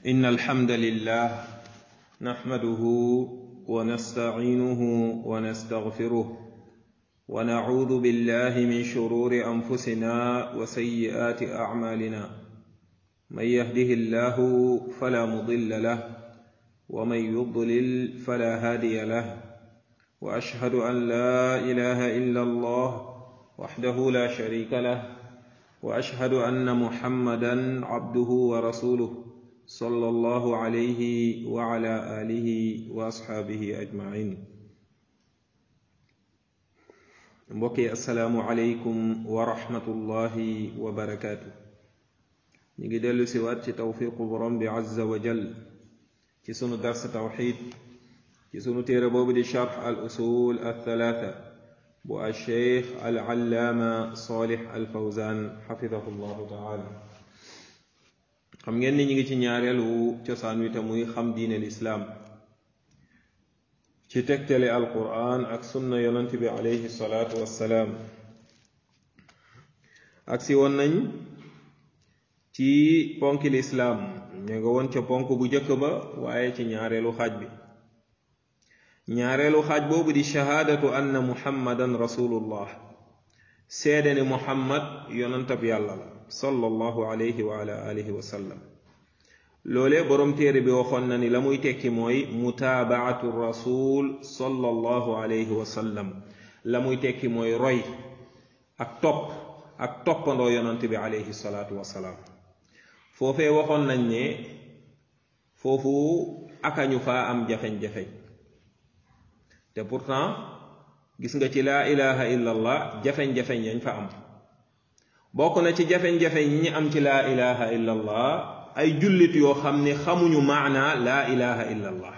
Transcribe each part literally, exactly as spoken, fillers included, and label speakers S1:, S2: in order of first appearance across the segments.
S1: إن الحمد لله نحمده ونستعينه ونستغفره ونعوذ بالله من شرور أنفسنا وسيئات أعمالنا من يهده الله فلا مضل له ومن يضلل فلا هادي له وأشهد أن لا إله إلا الله وحده لا شريك له وأشهد أن محمدا عبده ورسوله صلى الله عليه وعلى آله وأصحابه أجمعين. mbokki assalaamu aleykum wa rahmatullahi wa barakaatu. ñu ngi dellu si waat ci tawfiqu borom bi azza wa jal ci sunu dars tawxid ci sunu téere boobu di charx al usul al thalaatha bu al cheikh al allaama salih al fawzan xafidahu llahu taala. xam ngeen ni ñu ngi ci ñaareelu cosaan wi te muy xam diine lislaam ci tegtale alquran ak sunna yonent bi alayhi salaatu wassalaam. agsi woon nañ ci ponki lislaam ñu nga woon ca ponk bu jëkk ba waaye ci ñaareelu xaaj bi. ñaareelu xaaj boobu di shahaadatu anna muhammadan rasulullah, seede ni muhammad yonentab yàlla la sallallahu alayhi wa ala alihi wa sallam. loolee boroom téere bi waxoon na ni la muy tekki mooy mutaabaatu rasul sallallahu alayhi wa sallam, la muy tekki mooy roy ak topp ak toppandoo yonent bi alayhi salaatu wasalaam. foofee waxoon nañ ne foofu akañu faa am jafeñ-jafeñ, te pourtant gis nga ci laa ilaha illa allah jafeñ-jafeñ yañ fa am. bokk na ci jafeñ-jafeñ yi ñu am ci laa ilaha illa allah ay jullit yoo xam ne xamuñu maana laa ilaha illa allah.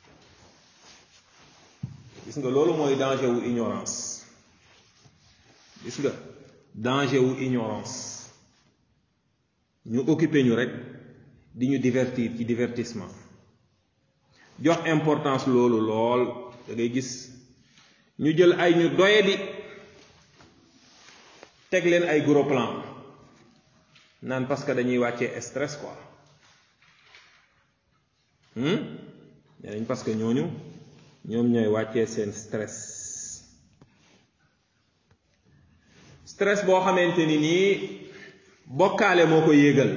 S1: gis nga loolu mooy danger wu ignorance. gis nga danger wu ignorance. ñu occupé ñu rek di ñu divertir ci divertissement, jox importance loolu lool. da ngay gis ñu jël ay ñu doyadi teg leen ay gros plan naan parce que dañuy wàccee stress quoi. nee nañ parce que ñooñu ñoom ñooy wàccee seen stress. stress boo xamante ni nii bokkaale moo ko yéegal.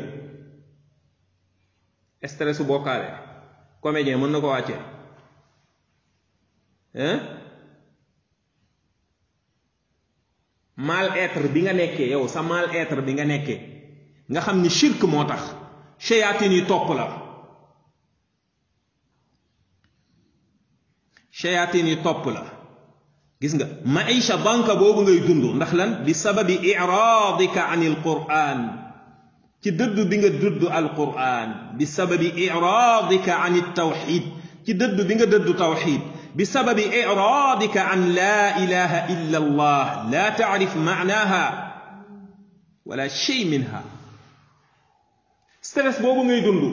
S1: stressu bokkaale comédien mën na ko wàccee hein. mal-être bi nga nekkee yow sa mal-être bi nga nekkee nga xam ni shirk moo tax shayatin yi topp la. shayatin yi topp la. gis nga maisha banka boobu ngay dund ndax lan bi sababi i'radika anil quran, ci dëdd bi nga dëdd al quran, bi sababi i'radika anit tawxid, ci dëdd bi nga dëdd tawxid, bi sababi i'radika an la ilaha illa allah la ta'rif ma'naha wala shay minha. stress boobu ngay dund,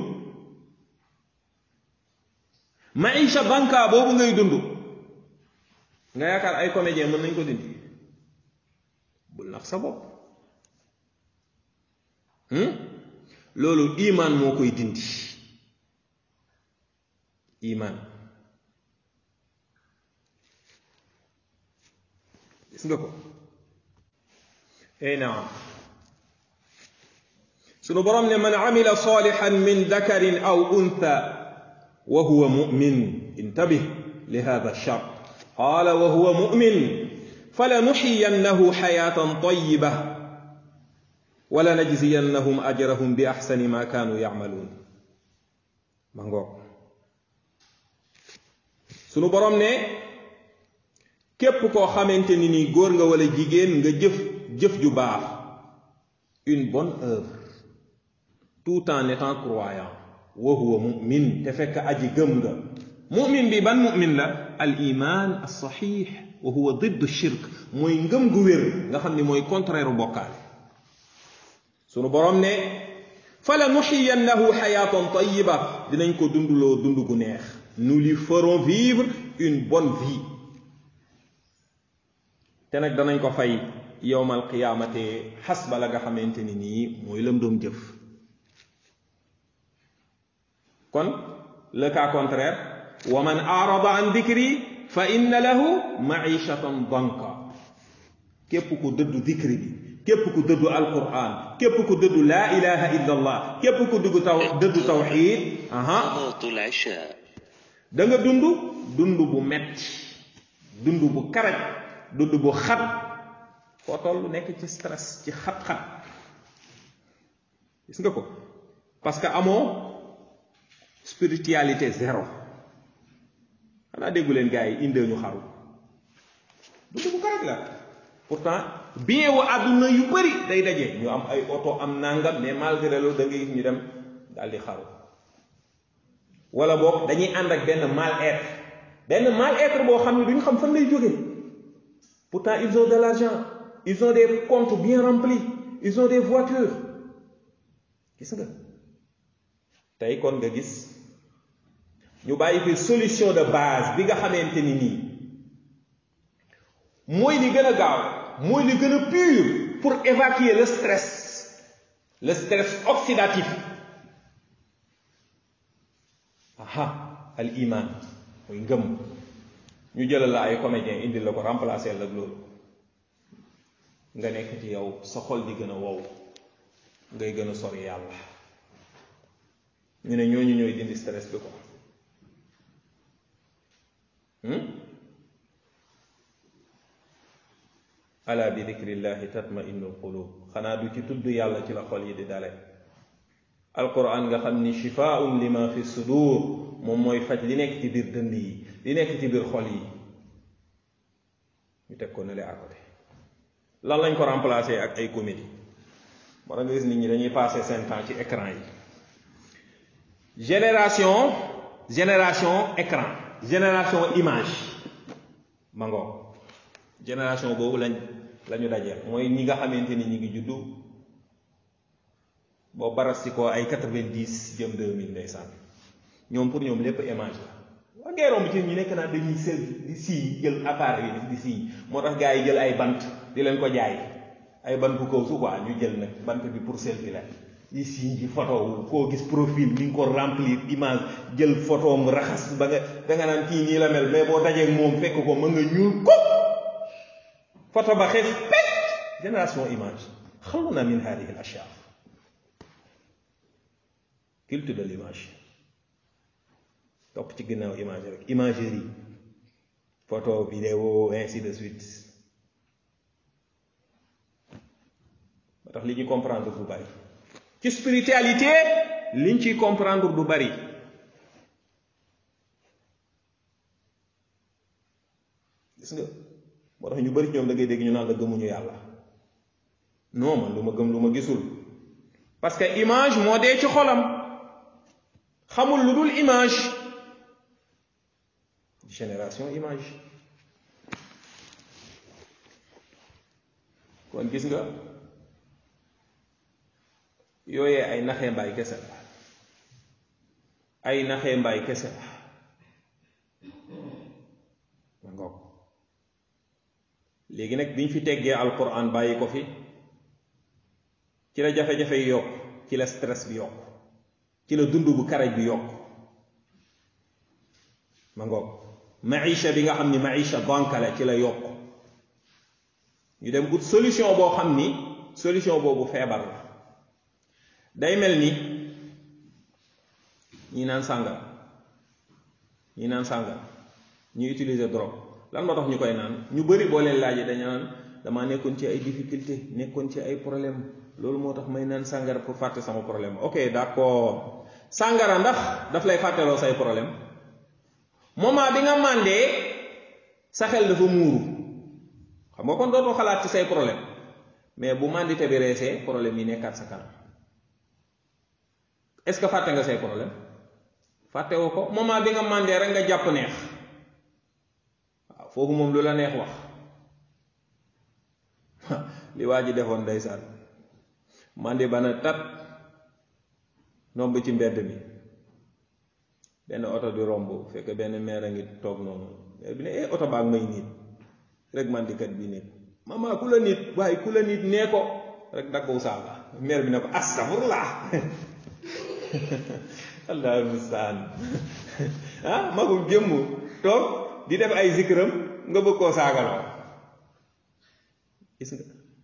S1: maisha banka boobu ngay dund, nga yaakaar ay comédien mën nañ ko dindi? bul nax sa bopp. loolu iman moo koy dindi. iman. gis nga ko? ey naam. sunu borom ne man amila salihan min dakarin aw untha wa huwa mu'min, intabih li hadha ash-shart. qala wa huwa mu'min falanuhyiyannahu hayatan tayyibah wa lanajziyannahum ajrahum bi ahsani ma kanu ya'malun. ma ngoog sunu borom ne képp koo xamante ni nii góor nga wala jigéen nga jëf jëf ju baax, une bonne œuvre, tout en étant croyant, wa huwa mu'min, te fekk aji gëm nga. mu'min bi ban mu'min la? al iman as sahih wa huwa didd shirk, mooy ngëm gu wér nga xam ni mooy contraire bokkaale. sunu borom ne fala nuhyiyannahu hayatan tayyiba, dinañ ko dunduloo dund gu neex. nous lui ferons vivre une bonne vie. te nag danañ ko fay yowmal qiyaamate xasba la nga xamante ni nii mooy lam doom jëf. kon le cas contraire wa man arada an dikri fa inna lahu maishatan danka képp ku dëddu dikri bi képp ku dëddu alquran képp ku dëddu la ilaha illa allah képp ku dëddu taw dëddu tawxid aha da nga dund dund bu metti dund bu karaj dund bu xat foo toll nekk ci stress ci xat-xat gis nga ko parce que amoo spiritualité zéro xanaa déggu leen gars yi indee ñu xaru dund bu karaj la pourtant bien wu àdduna yu bari day daje ñu am ay oto am nangam mais malgré loolu da ngay gis ñu dem daal di xaru wala boog dañuy ànd ak benn mal-être benn mal-être boo xam ne duñu xam fan lay jóge pourtant ils ont de l'argent ils ont des comptes bien remplis ils ont des voitures gis nga tey kon nga gis ñu bàyyi fi solution de base bi nga xamante ni nii mooy li gën a gaaw mooy li gën a pur pour évacuer le stress le stress oxydatif aha al iman mooy ngëm ñu jëlal la ay comédien indi la ko remplacer la loolu nga nekk ci yow sa xol di gën a wow ngay gën a sori yàlla ñu ne ñooñu ñooy dindi stress bi ko ala bi dikrillahi tatma'innul qulub xanaa du ci tudd yàlla ci la xol yi di dale alquran nga xam ni shifaa'un lima fi sudur moom mooy faj li nekk ci biir dënd yi li nekk ci biir xol yi ñu teg ko nele à côté lan lañ ko remplacer ak ay comédie moo tax nga gis nit ñi dañuy passer seen temps ci écran yi génération génération écran génération image ma ngoog génération boobu lañ lañu dajeel mooy ñi nga xamante ni ñi ngi juddu boo barasti ko ay quatre-vingt-dix jëm deux mille ndeysaan ñoom pour ñoom lépp image la waa ngay romb ci ñu nekk naa dañuy sel di sii jël appareil yi di sii moo tax gars yi jël ay bant di leen ko jaay ay bant bu kaw su quoi ñu jël nag bant bi pour selfie la di sii ji photo koo gis profil ni nga ko remplir image jël photo mu raxas ba nga da nga naan kii nii la mel mais boo dajee moom fekk ko mën nga ñuul ko photo ba xees pet génération image xaluna min hadihi al ashya culte de l'image topp ci ginnaaw image rek imagerie photo vidéo ainsi de suite ba tax li ñu comprendre du bari ci spiritualité liñ ciy comprendre du bari gis nga moo tax ñu bari ñoom da ngay dégg ñu naan la gëmuñu yàlla non man lu ma gëm lu ma gisul parce que image moo dee ci xolam xamul lu dul image génération image kon gis nga yooyee ay naxee mbaay kese la ay naxee mbaay kese la ma ngoog léegi nag biñ fi teggee alquran bàyyi ko fi ci la jafe-jafe yi yokk ci la stress bi yokk ci la dund bu karaj bi yokk ma ngoog maisha bi nga xam ni maisha banque la ci la yokk ñu dem ut solution boo xam ni solution boobu feebar la day mel ni ñi naan sàngara ñi naan sàngara ñu utiliser drogue lan moo tax ñu koy naan ñu bari boo leen laajee dañu naan damaa nekkoon ci ay difficulté nekkoon ci ay problème loolu moo tax may naan sàngara pour fàtte sama problème ok d'accord sàngara ndax daf lay fàtteloo say problème moment bi nga màndee sa xel dafa muuru xam nga kon dootoo xalaat ci say problème mais bu màndite bi reesee problème yi nekkaat sa kanam est-ce que fàtte nga say problème fàtte woo ko moment bi nga màndee rek nga jàpp neex waaw foofu moom lu la neex wax li waa ji defoon ndeysaan màndi bana tat nomb ci mbedd mi benn oto di romb fekk benn meer a ngi toog noonu meer bi ne eh oto baa ngi may nit rek màndikat bi nit mama ku la nit waaye ku la nit nee ko rek daggow saaga meer bi ne ko astafurlaa allahu mustaan ah magum jëmm toog di def ay zikram nga bëgg koo saagaloo gis nga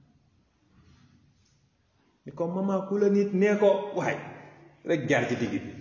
S1: ni ko mama ku la nit nee ko waay rek jaar ci digg bi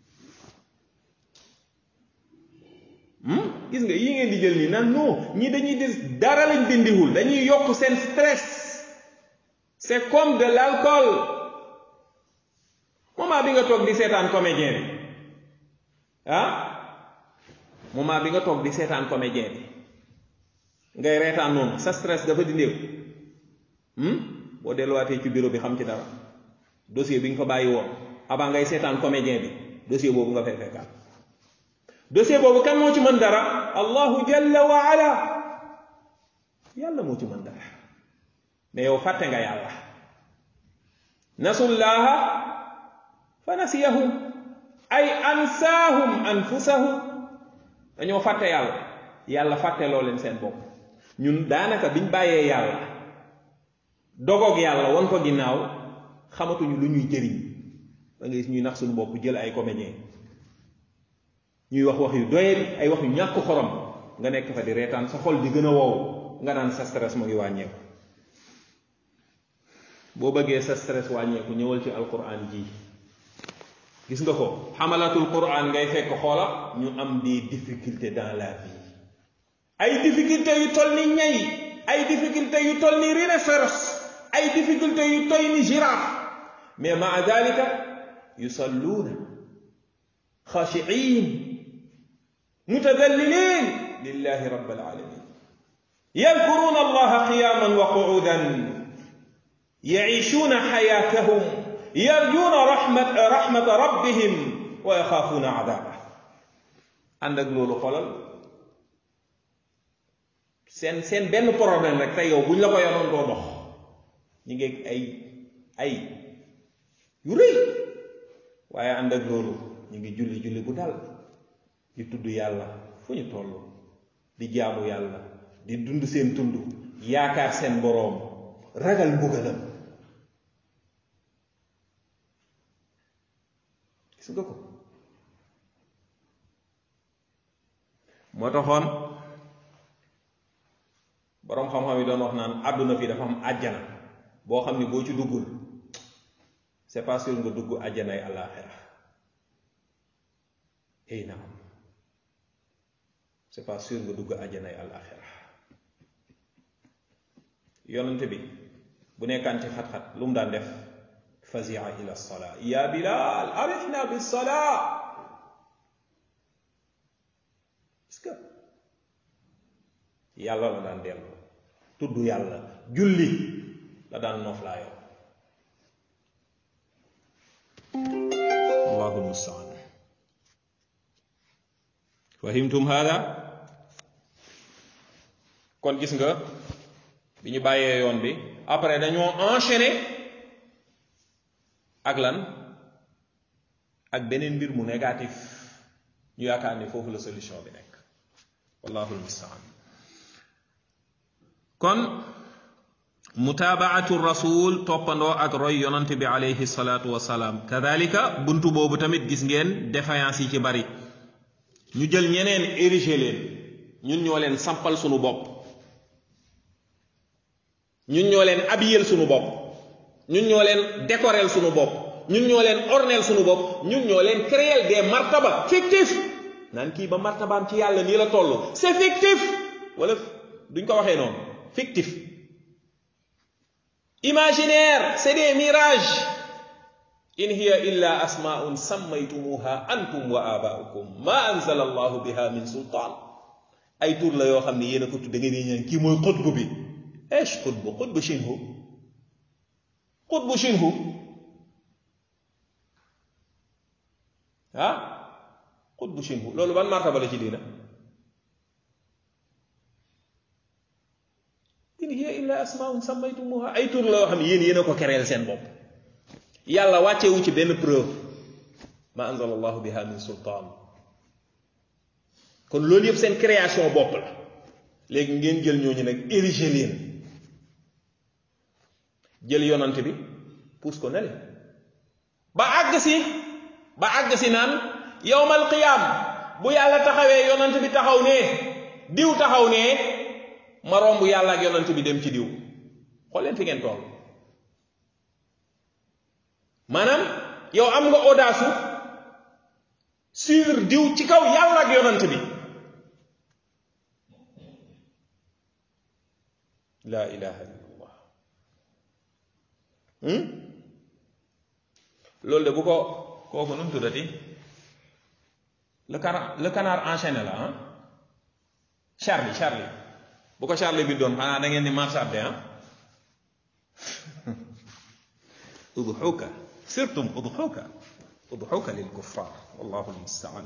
S1: gis nga yi ngeen di jël nii naan non ñii dañuy des dara lañ dindiwul dañuy yokk seen stress. C'est comme de l'alcool moment bi nga toog di seetaan comédien bi ah moment bi nga toog di seetaan comédien bi ngay reetaan noonu sa stress dafa dindeeku boo delluwaatee ci bureau bi xam ci dara dossier bi nga fa bàyyi woon avant ngay seetaan comédien bi dossier boobu nga fay fekkaat dossier boobu kan moo ci mën dara allahu jalla wa ala yàlla moo ci mën dara mais yow fàtte nga yàlla nasullaha fa nasiyahum ay ansaahum anfusahum dañoo fàtte yàlla yàlla fàtte loo leen seen bopp ñun daanaka biñ bàyyee yàlla dogoog yàlla wan ko ginnaaw xamatuñu lu ñuy jëriñ da ngay ñuy nax suñu bopp jël ay comédien ñuy wax wax yu doyee ay wax yu ñàkk xorom nga nekk fa di reetaan sa xol di gën a wow nga naan sa stress mu ngi wàññeeku boo bëggee sa stress wàññeeku ñëwal ci alquran ji gis nga ko xamalatul quran ngay fekk xoola ñu am des difficultés dans la vie ay difficultés yu toll ni ñay ay difficultés yu toll ni rhinocéros ay difficultés yu toll ni girafe mais maa dalika yusalluuna xaashiin mutadallilin lillahi rabbil alamin yadkuruna allaha qiyaman wa qu'udan yaishuuna xayaatahum yarjuuna rahmat rahmata rabbihim wa yaxaafuuna adaaba ànd ak loolu xolal seen seen benn problème rek tey yow buñ la ko yoroon doo dox ñu ngi ay ay yu rëy waaye ànd ak loolu ñu ngi julli julli bu dal di tudd yàlla fu ñu toll di jaamu yàlla di dund seen tund yaakaar seen boroom ragal mbugalam gis nga ko moo taxoon boroom xam-xam yi doon wax naan àdduna fi dafa am àjjana boo xam ni boo ci duggul c'est pas sûr nga dugg àjjanay àllaaxira ey naam c'est pas sûr nga dugg àjjanay àllaaxira yonante bi bu nekkaan ci xat-xat lu mu daan def fazia ila salaa ya bilal arifna bis salaa est-ce que yàlla la daan dellu tudd yàlla julli la daan nooflaayoo allahu mustaan fahimtum hada kon gis nga bi ñu bàyyee yoon bi après dañoo enchaîner ak lan ak beneen mbir mu négatif ñu yaakaar ni foofu la solution bi nekk wallahu almustaan kon mutaabaatu rasul toppandoo ak roy yonante bi alayhi salaatu wasalaam kadalika buntu boobu tamit gis ngeen défaillance yi ci bari ñu jël ñeneen érigé leen ñun ñoo leen sampal sunu bopp ñun ñoo leen abiyel sunu bopp ñun ñoo leen décorel sunu bopp ñun ñoo leen ornel sunu bopp ñun ñoo leen créer des martaba fictif naan kii ba martabaam ci yàlla nii la toll c'est fictif wala duñ ko waxee noonu fictif imaginaire c'est des mirages in hiya illa asmaa'un sammaytumuha antum wa aba'ukum ma anzala allahu biha min sultaan ay tur la yoo xam ne yéen a ko tudd da ngeen ñaan kii mooy xutbu bi eesh xutbu xutbu shinhu xutbu shinhu ah xutbu shinhu loolu ban martaba la ci diina in hiya illa asmaa'un sammaytumuha ay tur la yoo xam ne yéen yéen a ko kereel seen bopp yàlla wàccewu ci benn preuve ma anzala allahu biha min sultaan kon loolu yëpp seen création bopp la léegi ngeen jël ñooñu nag érigé leen jël yonante bi puus ko nele ba àgg si ba àgg si naan yawmal qiyaam bu yàlla taxawee yonant bi taxaw ne diw taxaw ne ma romb yàlla ak yonant bi dem ci diw xool leen fi ngeen toll maanaam yow am nga audace suivre diw ci kaw yàlla ak yonant bi la ilaha illallah loolu de bu ko kooku nu mu tuddati le canard le canard enchaîné la ah Charlie Charlie bu ko Charlie bi doon xanaa da ngeen di marsabde ah udhuka sirtum udhuka udhuka lil kuffar wallahu almustaan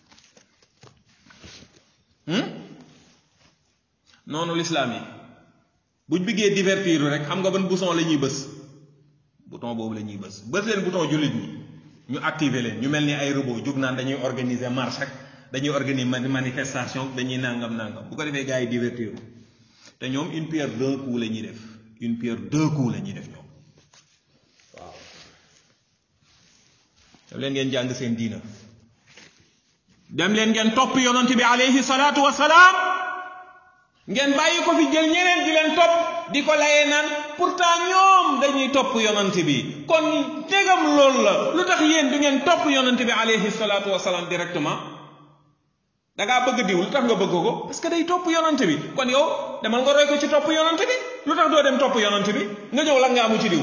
S1: noonu l'islam yi buñ bëggee divertir rek xam nga ban bouton la ñuy bës bouton boobu la ñuy bës bës leen bouton jullit ñi ñu activer leen ñu mel ni ay robot jóg naan dañuy organiser marche ak dañuy organiser manifestation dañuy nangam nangam bu ko defee gars yi divertir te ñoom une pierre deux coups la ñuy def une pierre deux coups la ñuy def ñoom waaw dem leen ngeen jàng seen diina dem leen ngeen topp yonent bi alayhi salaatu wasalaam ngeen bàyyi ko fi jël ñeneen di leen topp di ko layee naan pourtant ñoom dañuy topp yonent bi kon dégam loolu la lu tax yéen du ngeen topp yonent bi alayhi salaatu wasalaam directement da ngaa bëgg diw lu tax nga bëgg ko parce que day topp yonent bi kon yow demal nga roy ko ci topp yonent bi lu tax doo dem topp yonent bi nga ñëw la nga amu ci diw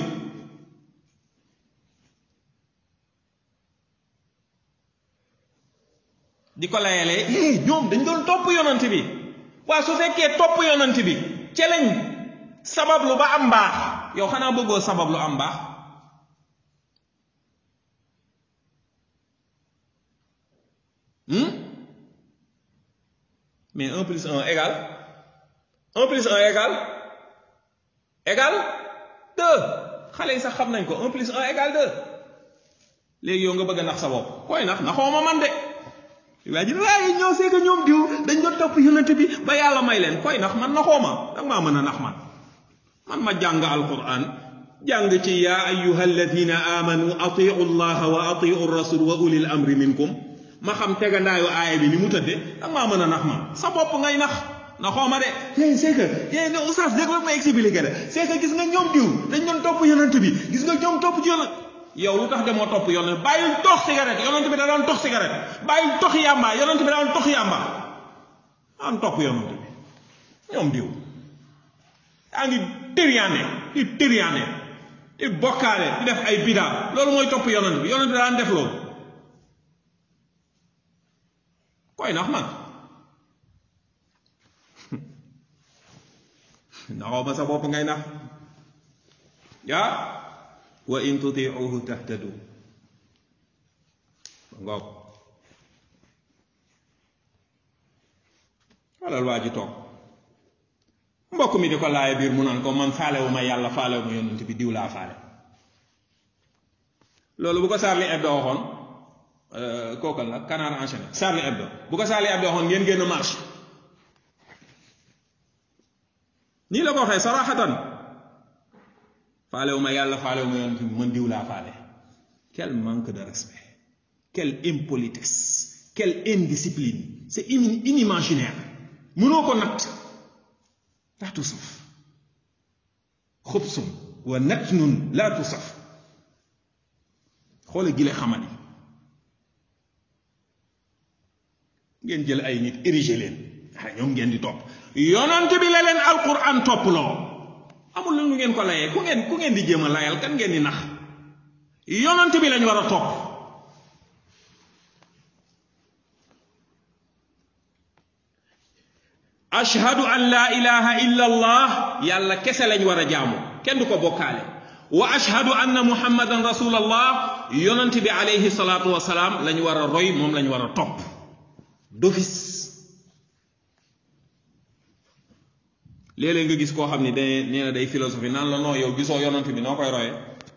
S1: di ko layalee ñoom dañ doon topp yonent bi waa su fekkee topp yonent bi ca lañ sabablu ba am mbaax yow xanaa bëggoo sabablu am mbaax mais un plus un égale un plus un égale égale deux xale yi sax xam nañ ko un plus un égale deux léegi yow nga bëgg a nax sa bopp koy nax naxoo ma man de waa ji waaye ñoo c'est que ñoom diw dañ doon topp yonent bi ba yàlla may leen koy nax man naxoo ma danga maa mën a nax man man ma jàng alquran jàng ci yaa ayyuha alladina amanu atiu llaha wa atiu rasul wa ulil amri minkum ma xam tegandaayu aaya bi ni mu tëdde danga maa mën a nax man sa bopp ngay nax naxoo ma de yéen c'est que yéen ne oustaz dégg la ma expliqué la c'est que gis nga ñoom diw dañ doon topp yonent bi gis nga ñoom topp ci yonent yow lu tax demoo topp yonent bàyyil tox cigarette yonent bi da daan tox cigarette bàyyil tox yàmba yonent bi da daan tox yàmba daan topp yonent bi ñoom diw yaa ngi tëriyaane di tëriyaane di bokkaale di def ay bidaa loolu mooy topp yonent bi yonent bi da daan def loolu koy nax man naxoo ba sa bopp ngay nax yaa wa in tutiuhu tahtadu ngoog walal waa ji toog mbokk mi di ko laaye biir mu naan ko man faalewu ma yàlla faalewu ma yonent bi diw laa faale loolu bu ko Charlie Hebdo waxoon kookal nag canard enchaîné Charlie Hebdo bu ko Charlie Hebdo waxoon ngeen génn marche nii la ko waxee saraxatan faalewu ma yàlla faalewu ma yonent bi man diw laa faale quel manque de respect quelle impolitesse quelle indiscipline c'est inimaginaire mënoo ko natt laa tusaf xubsum wa natnun laa tusaf xoole gile xamal yi ngeen jël ay nit érigé leen ah ñoom ngeen di topp yonent bi la leen alquran topp loo amul lu ngeen ko layee ku ngeen ku ngeen di jéem a layal kan ngeen di nax yonent bi lañ war a topp ashhadu an la ilaha illa allah yàlla kese lañ war a jaamu kenn du ko bokkaale wa ashhadu anna muhammadan rasulallah yonent bi alayhi salaatu wasalaam lañ war a roy moom lañ war a topp d'office léeg-léeg nga gis koo xam ni day nee na day philosophie naan la noo yow gisoo yonent bi noo koy royee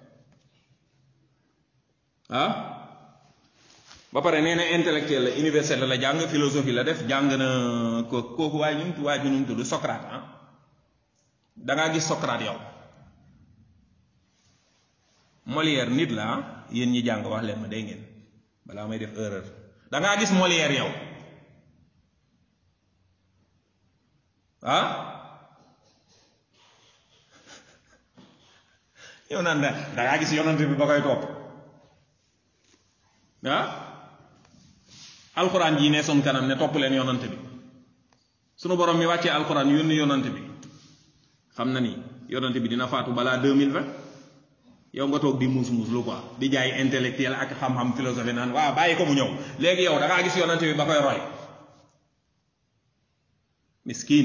S1: ah ba pare nee na intellectuel la universel la jàng philosophie la def jàng na ko kooku waaye ñu mu waaye ñu mu tudd Socrate ah da ngaa gis Socrate yow Molière nit la ah yéen ñi jàng wax leen ma day ngeen balaa may def erreur da ngaa gis Molière yow ah yow naan da da ngaa gis yonante bi ba koy topp ah alxuraan jii ne son kanam ne topp leen yonante bi sunu borom mi wàccee alxuraan yónni yonante bi xam na ni yonante bi dina faatu balaa deux mille vingt yow nga toog di muus muus lu quoi di jaay intellectuel ak xam-xam philosophie naan waaw bàyyi ko mu ñëw léegi yow da ngaa gis yonante bi ba koy roy miskin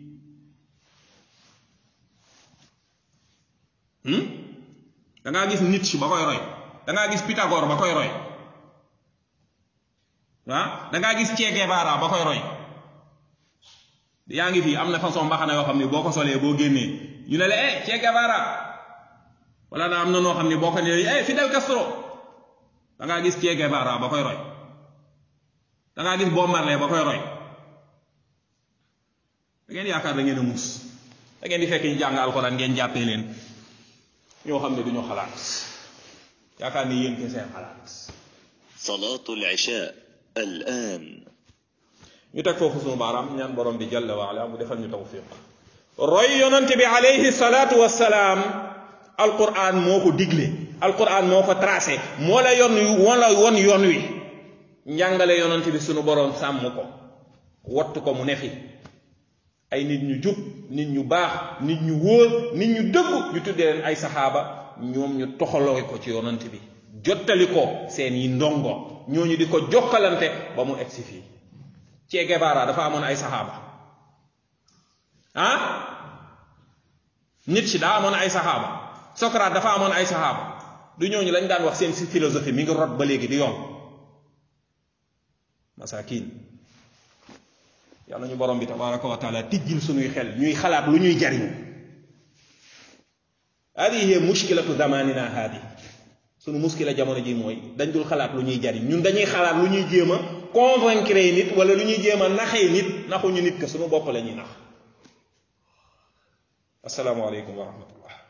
S1: hmm da ngaa gis Nietzsche ba koy roy da ngaa gis Pythagore ba koy roy ah da ngaa gis Che Guevara ba koy roy yaa ngi fii am na façon mbaxana yoo xam ne boo ko solee boo génnee ñu ne la eh Che Guevara wala na am na noo xam ne boo ko nee eh Fidel Castro da ngaa gis Che Guevara ba koy roy da ngaa gis Bob Marley ba koy roy da ngeen yaakaar da ngeen a muus da ngeen di fekk ñu jàng alxuraan ngeen jàppee leen ñoo xam ne duñu xalaat yaakaar ni yéen ke seen xalaat.
S2: salaatul isha al-aan.
S1: ñu teg foofu sunu baaraam ñaan borom bi jalla wa ala mu defal ñu tawfiq. roy yonante bi alayhi salaatu wassalaam alquran moo ko digle alquran moo ko tracé moo la yoon moo la won yoon wi njàngale yonante bi sunu borom sàmm ko wattu ko mu ne fi ay nit ñu jub nit ñu baax nit ñu wóor nit ñu dëgg ñu tuddee leen ay saxaaba ñoom ñu toxaloo ko ci yonante bi jottali ko seen yi ndongo ñooñu di ko jokkalante ba mu egsi fii. Che Guevara dafa amoon ay saxaaba ah Nietzsche daa amoon ay saxaaba Socrate dafa amoon ay saxaaba du ñooñu lañ daan wax seen si philosophie mi ngi rot ba léegi di yoon masakin yàlla ñu borom bi tabaraka wa taala tijjil suñuy xel ñuy xalaat lu ñuy jariñ hadihi hiya mushkilatu zamanina hadi suñu muskila jamono ji mooy dañ dul xalaat lu ñuy jariñ ñun dañuy xalaat lu ñuy jéem a convaincre nit wala lu ñuy jéem a naxee nit naxuñu nit que suñu bopp la ñuy nax assalaamu aleykum wa rahmatullah